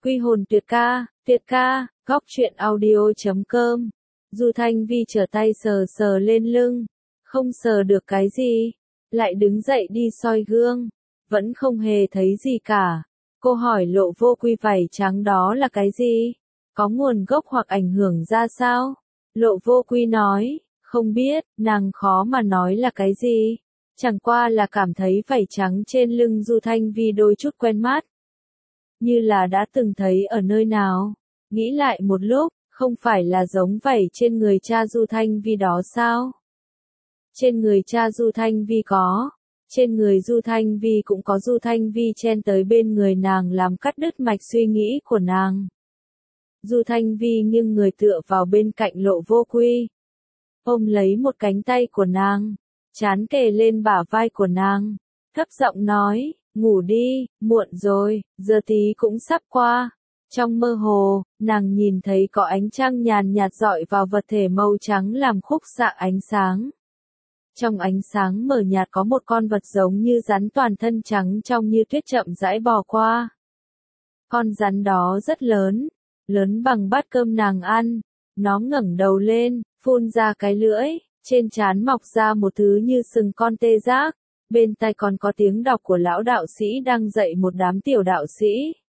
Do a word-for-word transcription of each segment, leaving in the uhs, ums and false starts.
Quy hồn tuyệt ca, tuyệt ca, góc truyện audio chấm com. Du Thanh Vi trở tay sờ sờ lên lưng, không sờ được cái gì, lại đứng dậy đi soi gương, vẫn không hề thấy gì cả. Cô hỏi Lộ Vô Quy vảy trắng đó là cái gì? Có nguồn gốc hoặc ảnh hưởng ra sao? Lộ Vô Quy nói, không biết, nàng khó mà nói là cái gì. Chẳng qua là cảm thấy vảy trắng trên lưng Du Thanh Vi đôi chút quen mắt. Như là đã từng thấy ở nơi nào. Nghĩ lại một lúc, không phải là giống vảy trên người cha Du Thanh Vi đó sao? Trên người cha Du Thanh Vi có. Trên người Du Thanh Vi cũng có. Du Thanh Vi chen tới bên người nàng làm cắt đứt mạch suy nghĩ của nàng. Du Thanh Vi nghiêng người tựa vào bên cạnh Lộ Vô Quy. Ôm lấy một cánh tay của nàng, trán kề lên bả vai của nàng, thấp giọng nói, ngủ đi, muộn rồi, giờ tí cũng sắp qua. Trong mơ hồ, nàng nhìn thấy có ánh trăng nhàn nhạt rọi vào vật thể màu trắng làm khúc xạ ánh sáng. Trong ánh sáng mờ nhạt có một con vật giống như rắn toàn thân trắng trong như tuyết chậm rãi bò qua. Con rắn đó rất lớn, lớn bằng bát cơm nàng ăn. Nó ngẩng đầu lên, phun ra cái lưỡi, trên trán mọc ra một thứ như sừng con tê giác. Bên tai còn có tiếng đọc của lão đạo sĩ đang dạy một đám tiểu đạo sĩ.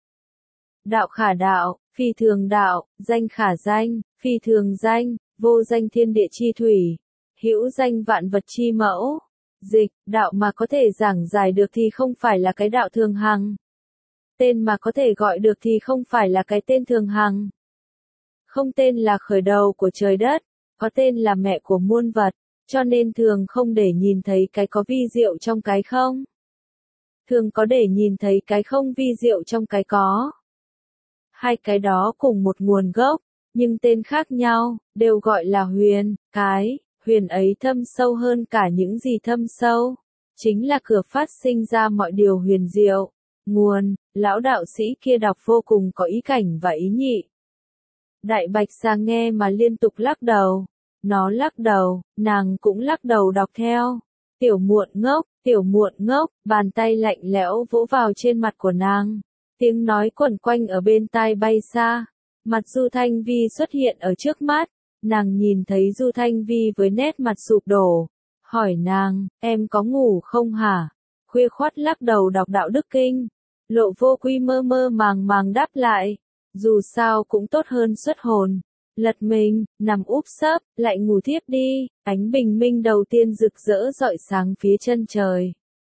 Đạo khả đạo, phi thường đạo, danh khả danh, phi thường danh, vô danh thiên địa chi thủy, hữu danh vạn vật chi mẫu. Dịch, đạo mà có thể giảng giải được thì không phải là cái đạo thường hằng. Tên mà có thể gọi được thì không phải là cái tên thường hằng. Không tên là khởi đầu của trời đất, có tên là mẹ của muôn vật, cho nên thường không để nhìn thấy cái có vi diệu trong cái không. Thường có để nhìn thấy cái không vi diệu trong cái có. Hai cái đó cùng một nguồn gốc, nhưng tên khác nhau, đều gọi là huyền. Cái huyền ấy thâm sâu hơn cả những gì thâm sâu, chính là cửa phát sinh ra mọi điều huyền diệu. Nguồn, lão đạo sĩ kia đọc vô cùng có ý cảnh và ý nhị. Đại Bạch Sa nghe mà liên tục lắc đầu. Nó lắc đầu, nàng cũng lắc đầu đọc theo. Tiểu muộn ngốc, tiểu muộn ngốc, bàn tay lạnh lẽo vỗ vào trên mặt của nàng. Tiếng nói quẩn quanh ở bên tai bay xa. Mặt Du Thanh Vi xuất hiện ở trước mắt. Nàng nhìn thấy Du Thanh Vi với nét mặt sụp đổ. Hỏi nàng, em có ngủ không hả? Khuya khoắt lắc đầu đọc đạo đức kinh. Lộ Vô Quy mơ mơ màng màng đáp lại. Dù sao cũng tốt hơn xuất hồn. Lật mình, nằm úp sấp, lại ngủ thiếp đi. Ánh bình minh đầu tiên rực rỡ rọi sáng phía chân trời.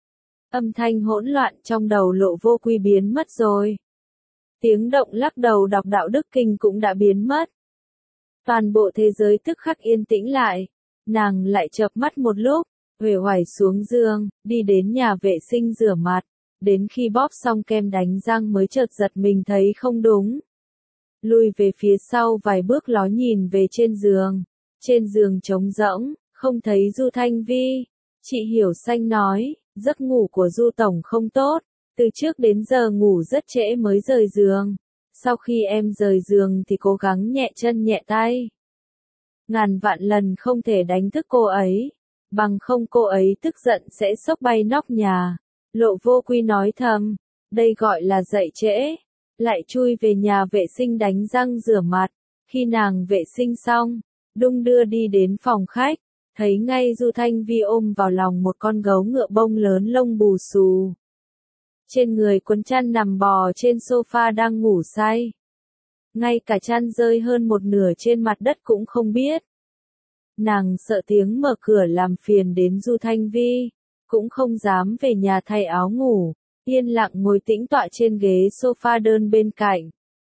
Âm thanh hỗn loạn trong đầu Lộ Vô Quy biến mất rồi. Tiếng động lắc đầu đọc đạo đức kinh cũng đã biến mất. Toàn bộ thế giới tức khắc yên tĩnh lại. Nàng lại chợp mắt một lúc, uể oải xuống giường, đi đến nhà vệ sinh rửa mặt. Đến khi bóp xong kem đánh răng mới chợt giật mình thấy không đúng. Lùi về phía sau vài bước ló nhìn về trên giường. Trên giường trống rỗng, không thấy Du Thanh Vi. Chị Hiểu Xanh nói, giấc ngủ của Du Tổng không tốt. Từ trước đến giờ ngủ rất trễ mới rời giường. Sau khi em rời giường thì cố gắng nhẹ chân nhẹ tay. Ngàn vạn lần không thể đánh thức cô ấy. Bằng không cô ấy tức giận sẽ xốc bay nóc nhà. Lộ Vô Quy nói thầm, đây gọi là dậy trễ. Lại chui về nhà vệ sinh đánh răng rửa mặt. Khi nàng vệ sinh xong, đung đưa đi đến phòng khách, thấy ngay Du Thanh Vi ôm vào lòng một con gấu ngựa bông lớn lông bù xù. Trên người quấn chăn nằm bò trên sofa đang ngủ say. Ngay cả chăn rơi hơn một nửa trên mặt đất cũng không biết. Nàng sợ tiếng mở cửa làm phiền đến Du Thanh Vi, cũng không dám về nhà thay áo ngủ. Yên lặng ngồi tĩnh tọa trên ghế sofa đơn bên cạnh.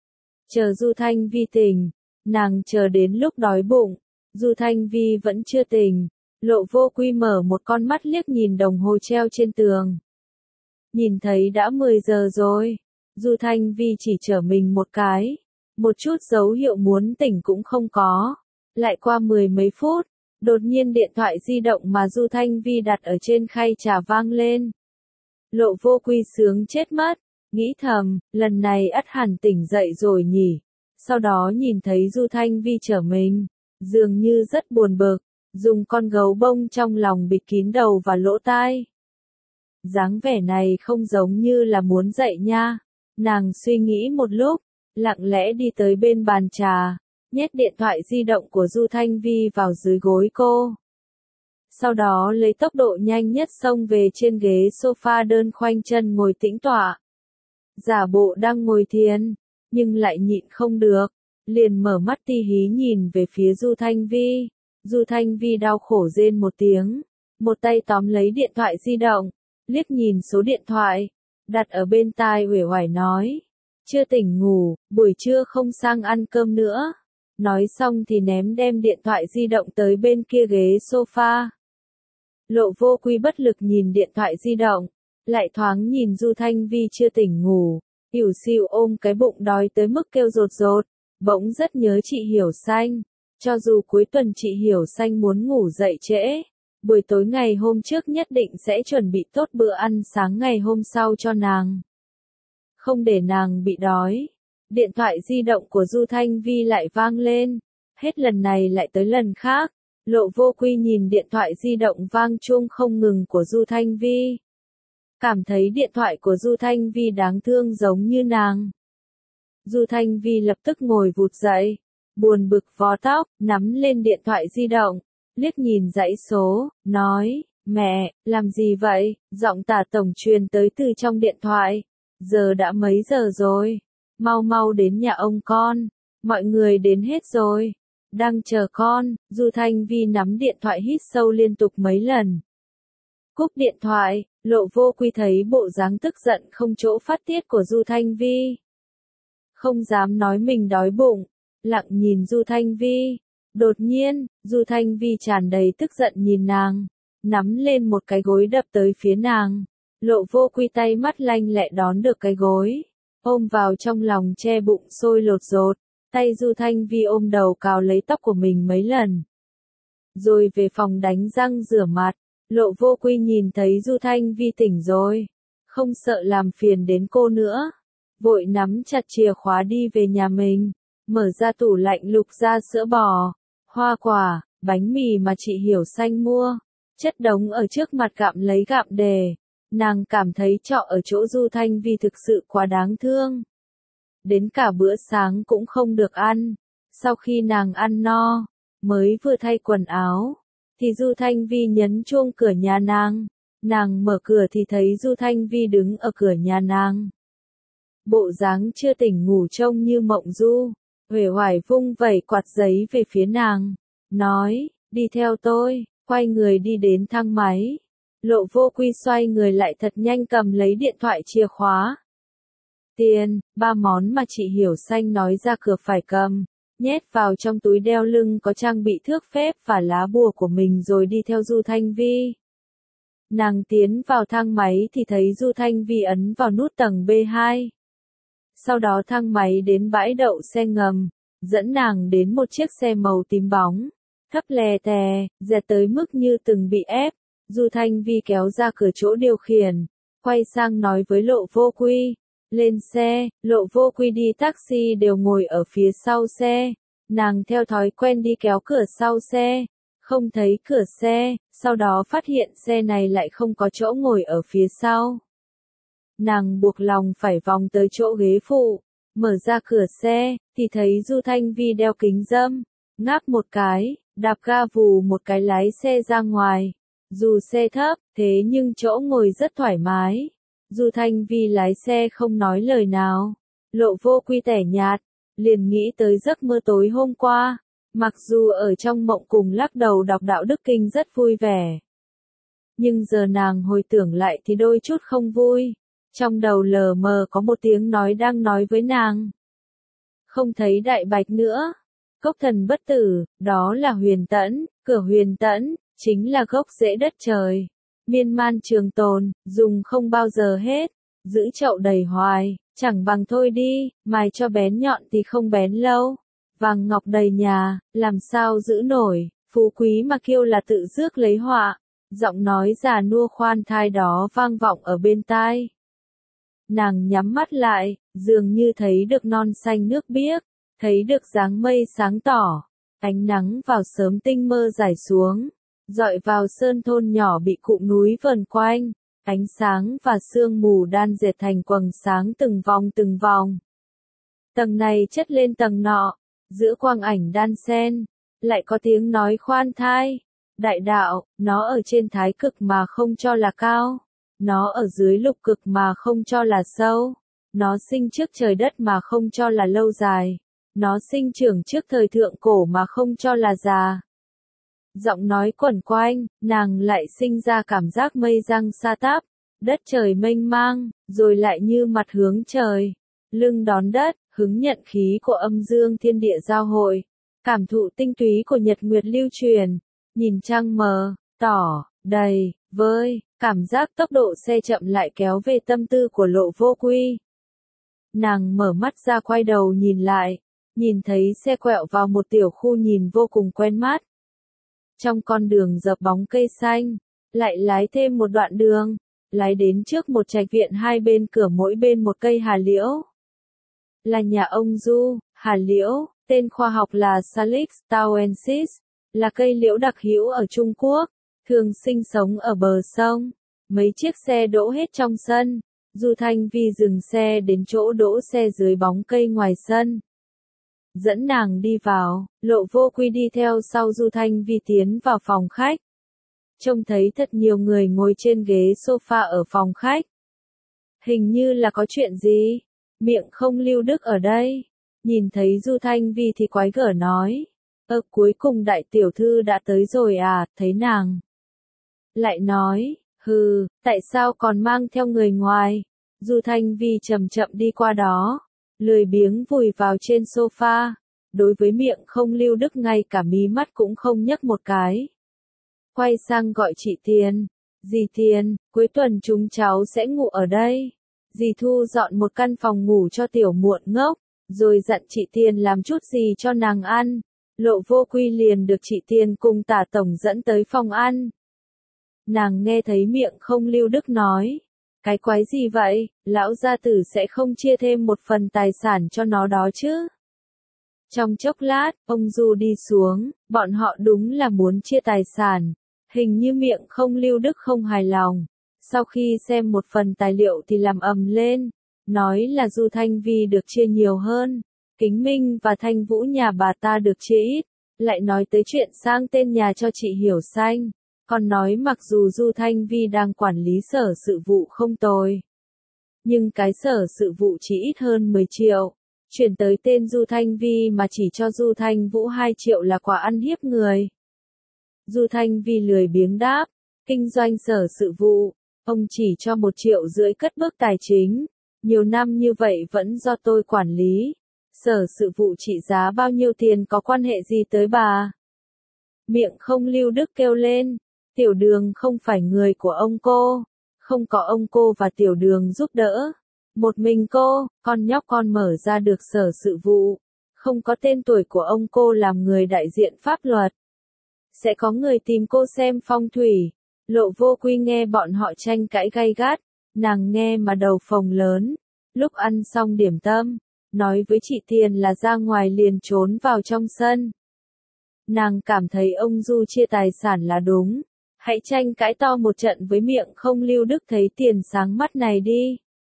Chờ Du Thanh Vi tỉnh, nàng chờ đến lúc đói bụng. Du Thanh Vi vẫn chưa tỉnh. Lộ Vô Quy mở một con mắt liếc nhìn đồng hồ treo trên tường. Nhìn thấy đã mười giờ rồi. Du Thanh Vi chỉ trở mình một cái. Một chút dấu hiệu muốn tỉnh cũng không có. Lại qua mười mấy phút, đột nhiên điện thoại di động mà Du Thanh Vi đặt ở trên khay trà vang lên. Lộ Vô Quy sướng chết mất, nghĩ thầm, lần này ắt hẳn tỉnh dậy rồi nhỉ. Sau đó nhìn thấy Du Thanh Vi trở mình, dường như rất buồn bực, dùng con gấu bông trong lòng bịt kín đầu và lỗ tai. Dáng vẻ này không giống như là muốn dậy nha. Nàng suy nghĩ một lúc, lặng lẽ đi tới bên bàn trà, nhét điện thoại di động của Du Thanh Vi vào dưới gối cô. Sau đó lấy tốc độ nhanh nhất xông về trên ghế sofa đơn khoanh chân ngồi tĩnh tọa. Giả bộ đang ngồi thiền, nhưng lại nhịn không được, liền mở mắt ti hí nhìn về phía Du Thanh Vi. Du Thanh Vi đau khổ rên một tiếng, một tay tóm lấy điện thoại di động, liếc nhìn số điện thoại, đặt ở bên tai uể oải nói, chưa tỉnh ngủ, buổi trưa không sang ăn cơm nữa. Nói xong thì ném đem điện thoại di động tới bên kia ghế sofa. Lộ Vô Quy bất lực nhìn điện thoại di động, lại thoáng nhìn Du Thanh Vi chưa tỉnh ngủ, ỉu xìu ôm cái bụng đói tới mức kêu rột rột, bỗng rất nhớ chị Hiểu Xanh. Cho dù cuối tuần chị Hiểu Xanh muốn ngủ dậy trễ, buổi tối ngày hôm trước nhất định sẽ chuẩn bị tốt bữa ăn sáng ngày hôm sau cho nàng. Không để nàng bị đói. Điện thoại di động của Du Thanh Vi lại vang lên, hết lần này lại tới lần khác. Lộ Vô Quy nhìn điện thoại di động vang chuông không ngừng của Du Thanh Vi. Cảm thấy điện thoại của Du Thanh Vi đáng thương giống như nàng. Du Thanh Vi lập tức ngồi vụt dậy, buồn bực vò tóc, nắm lên điện thoại di động, liếc nhìn dãy số, nói, mẹ, làm gì vậy? Giọng Tả Tổng truyền tới từ trong điện thoại. Giờ đã mấy giờ rồi? Mau mau đến nhà ông con, mọi người đến hết rồi. Đang chờ con. Du Thanh Vi nắm điện thoại hít sâu liên tục mấy lần. Cúp điện thoại, Lộ Vô Quy thấy bộ dáng tức giận không chỗ phát tiết của Du Thanh Vi. Không dám nói mình đói bụng, lặng nhìn Du Thanh Vi. Đột nhiên, Du Thanh Vi tràn đầy tức giận nhìn nàng, nắm lên một cái gối đập tới phía nàng. Lộ Vô Quy tay mắt lanh lẹ đón được cái gối, ôm vào trong lòng che bụng sôi lột dột, tay Du Thanh Vi ôm đầu cào lấy tóc của mình mấy lần. Rồi về phòng đánh răng rửa mặt, Lộ Vô Quy nhìn thấy Du Thanh Vi tỉnh rồi, không sợ làm phiền đến cô nữa, vội nắm chặt chìa khóa đi về nhà mình, mở ra tủ lạnh lục ra sữa bò, hoa quả, bánh mì mà chị Hiểu Xanh mua, chất đống ở trước mặt gặm lấy gặm đề. Nàng cảm thấy trọ ở chỗ Du Thanh Vi thực sự quá đáng thương. Đến cả bữa sáng cũng không được ăn. Sau khi nàng ăn no, mới vừa thay quần áo, thì Du Thanh Vi nhấn chuông cửa nhà nàng. Nàng mở cửa thì thấy Du Thanh Vi đứng ở cửa nhà nàng. Bộ dáng chưa tỉnh ngủ trông như mộng du, uể oải vung vẩy quạt giấy về phía nàng, nói, đi theo tôi, quay người đi đến thang máy. Lộ Vô Quy xoay người lại thật nhanh cầm lấy điện thoại chìa khóa. Tiền, ba món mà chị Hiểu Xanh nói ra cửa phải cầm, nhét vào trong túi đeo lưng có trang bị thước phép và lá bùa của mình rồi đi theo Du Thanh Vi. Nàng tiến vào thang máy thì thấy Du Thanh Vi ấn vào nút tầng B hai. Sau đó thang máy đến bãi đậu xe ngầm, dẫn nàng đến một chiếc xe màu tím bóng, thấp lè tè, dẹt tới mức như từng bị ép. Du Thanh Vi kéo ra cửa chỗ điều khiển, quay sang nói với Lộ Vô Quy, lên xe. Lộ Vô Quy đi taxi đều ngồi ở phía sau xe, nàng theo thói quen đi kéo cửa sau xe, không thấy cửa xe, sau đó phát hiện xe này lại không có chỗ ngồi ở phía sau. Nàng buộc lòng phải vòng tới chỗ ghế phụ, mở ra cửa xe, thì thấy Du Thanh Vi đeo kính râm, ngáp một cái, đạp ga vù một cái lái xe ra ngoài. Dù xe thấp, thế nhưng chỗ ngồi rất thoải mái. Du Thanh Vi lái xe không nói lời nào. Lộ Vô Quy tẻ nhạt, liền nghĩ tới giấc mơ tối hôm qua. Mặc dù ở trong mộng cùng lắc đầu đọc đạo đức kinh rất vui vẻ. Nhưng giờ nàng hồi tưởng lại thì đôi chút không vui. Trong đầu lờ mờ có một tiếng nói đang nói với nàng. Không thấy đại bạch nữa. Cốc thần bất tử, đó là huyền tẫn, cửa huyền tẫn. Chính là gốc rễ đất trời, miên man trường tồn, dùng không bao giờ hết, giữ chậu đầy hoài, chẳng bằng thôi đi, mài cho bén nhọn thì không bén lâu, vàng ngọc đầy nhà, làm sao giữ nổi, phú quý mà kêu là tự rước lấy họa, giọng nói già nua khoan thai đó vang vọng ở bên tai. Nàng nhắm mắt lại, dường như thấy được non xanh nước biếc, thấy được dáng mây sáng tỏ, ánh nắng vào sớm tinh mơ rải xuống. Dọi vào sơn thôn nhỏ bị cụm núi vờn quanh, Ánh sáng và sương mù đan dệt thành quầng sáng từng vòng từng vòng. Tầng này chất lên tầng nọ, giữa quang ảnh đan xen, lại có tiếng nói khoan thai. Đại đạo, nó ở trên thái cực mà không cho là cao, nó ở dưới lục cực mà không cho là sâu, nó sinh trước trời đất mà không cho là lâu dài, nó sinh trưởng trước thời thượng cổ mà không cho là già. Giọng nói quẩn quanh, nàng lại sinh ra cảm giác mây giăng sa táp, đất trời mênh mang, rồi lại như mặt hướng trời, lưng đón đất, hứng nhận khí của âm dương thiên địa giao hội, cảm thụ tinh túy của nhật nguyệt lưu truyền, nhìn trăng mờ, tỏ, đầy, vơi, cảm giác tốc độ xe chậm lại kéo về tâm tư của Lộ Vô Quy. Nàng mở mắt ra quay đầu nhìn lại, nhìn thấy xe quẹo vào một tiểu khu nhìn vô cùng quen mắt. Trong con đường dập bóng cây xanh, lại lái thêm một đoạn đường, lái đến trước một trạch viện hai bên cửa mỗi bên một cây hà liễu. Là nhà ông Du, hà liễu, tên khoa học là Salix tauensis, là cây liễu đặc hữu ở Trung Quốc, thường sinh sống ở bờ sông. Mấy chiếc xe đỗ hết trong sân, Du Thanh Vi dừng xe đến chỗ đỗ xe dưới bóng cây ngoài sân. Dẫn nàng đi vào, Lộ Vô Quy đi theo sau Du Thanh Vi tiến vào phòng khách. Trông thấy thật nhiều người ngồi trên ghế sofa ở phòng khách. Hình như là có chuyện gì? Miệng không lưu đức ở đây. Nhìn thấy Du Thanh Vi thì quái gở nói. Ơ cuối cùng đại tiểu thư đã tới rồi à, thấy nàng. Lại nói, hừ, tại sao còn mang theo người ngoài? Du Thanh Vi chậm chậm đi qua đó, lười biếng vùi vào trên sofa. Đối với miệng không lưu đức ngay cả mí mắt cũng không nhấc một cái. Quay sang gọi chị Tiền. Dì Tiền, cuối tuần chúng cháu sẽ ngủ ở đây. Dì Thu dọn một căn phòng ngủ cho tiểu muộn ngốc, rồi dặn chị Tiền làm chút gì cho nàng ăn. Lộ Vô Quy liền được chị Tiền cùng Tả Tổng dẫn tới phòng ăn. Nàng nghe thấy miệng không lưu đức nói. Cái quái gì vậy, lão gia tử sẽ không chia thêm một phần tài sản cho nó đó chứ? Trong chốc lát, ông Du đi xuống, bọn họ đúng là muốn chia tài sản. Hình như miệng không lưu đức không hài lòng. Sau khi xem một phần tài liệu thì làm ầm lên, nói là Du Thanh Vi được chia nhiều hơn, Kính Minh và Thanh Vũ nhà bà ta được chia ít, lại nói tới chuyện sang tên nhà cho chị Hiểu Xanh, còn nói mặc dù Du Thanh Vi đang quản lý sở sự vụ không tồi, nhưng cái sở sự vụ chỉ ít hơn mười triệu, chuyển tới tên Du Thanh Vi mà chỉ cho Du Thanh Vũ hai triệu là quả ăn hiếp người. Du Thanh Vi lười biếng đáp, kinh doanh sở sự vụ, ông chỉ cho một triệu rưỡi cất bước tài chính, nhiều năm như vậy vẫn do tôi quản lý, sở sự vụ trị giá bao nhiêu tiền có quan hệ gì tới bà? Miệng không lưu đức kêu lên, Tiểu Đường không phải người của ông cô, không có ông cô và Tiểu Đường giúp đỡ. Một mình cô, con nhóc con mở ra được sở sự vụ, không có tên tuổi của ông cô làm người đại diện pháp luật. Sẽ có người tìm cô xem phong thủy. Lộ Vô Quy nghe bọn họ tranh cãi gay gắt, nàng nghe mà đầu phồng lớn. Lúc ăn xong điểm tâm, nói với chị Tiền là ra ngoài liền trốn vào trong sân. Nàng cảm thấy ông Du chia tài sản là đúng. Hãy tranh cãi to một trận với miệng không lưu đức thấy tiền sáng mắt này đi.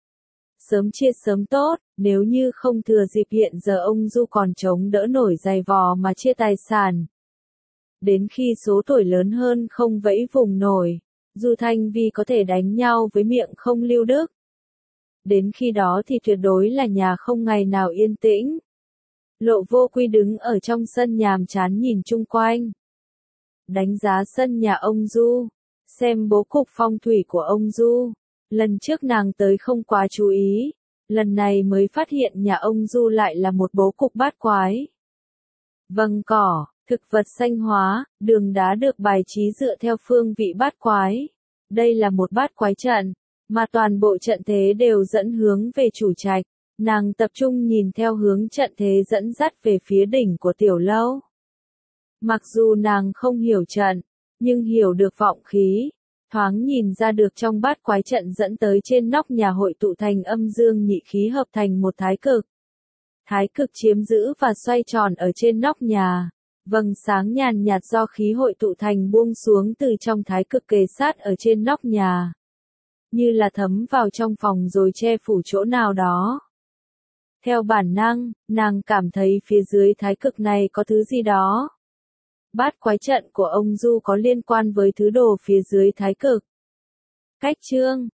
Sớm chia sớm tốt, nếu như không thừa dịp hiện giờ ông Du còn chống đỡ nổi giày vò mà chia tài sản. Đến khi số tuổi lớn hơn không vẫy vùng nổi, Du Thanh Vi có thể đánh nhau với miệng không lưu đức. Đến khi đó thì tuyệt đối là nhà không ngày nào yên tĩnh. Lộ Vô Quy đứng ở trong sân nhàm chán nhìn chung quanh. Đánh giá sân nhà ông Du, xem bố cục phong thủy của ông Du. Lần trước nàng tới không quá chú ý, lần này mới phát hiện nhà ông Du lại là một bố cục bát quái. Vâng cỏ, thực vật xanh hóa, đường đá được bài trí dựa theo phương vị bát quái. Đây là một bát quái trận, mà toàn bộ trận thế đều dẫn hướng về chủ trạch. Nàng tập trung nhìn theo hướng trận thế dẫn dắt về phía đỉnh của tiểu lâu. Mặc dù nàng không hiểu trận, nhưng hiểu được vọng khí. Thoáng nhìn ra được trong bát quái trận dẫn tới trên nóc nhà hội tụ thành âm dương nhị khí hợp thành một thái cực. Thái cực chiếm giữ và xoay tròn ở trên nóc nhà. Vầng sáng nhàn nhạt do khí hội tụ thành buông xuống từ trong thái cực kề sát ở trên nóc nhà. như là thấm vào trong phòng rồi che phủ chỗ nào đó. Theo bản năng, nàng cảm thấy phía dưới thái cực này có thứ gì đó. Bát quái trận của ông Du có liên quan với thứ đồ phía dưới thái cực. Cách chương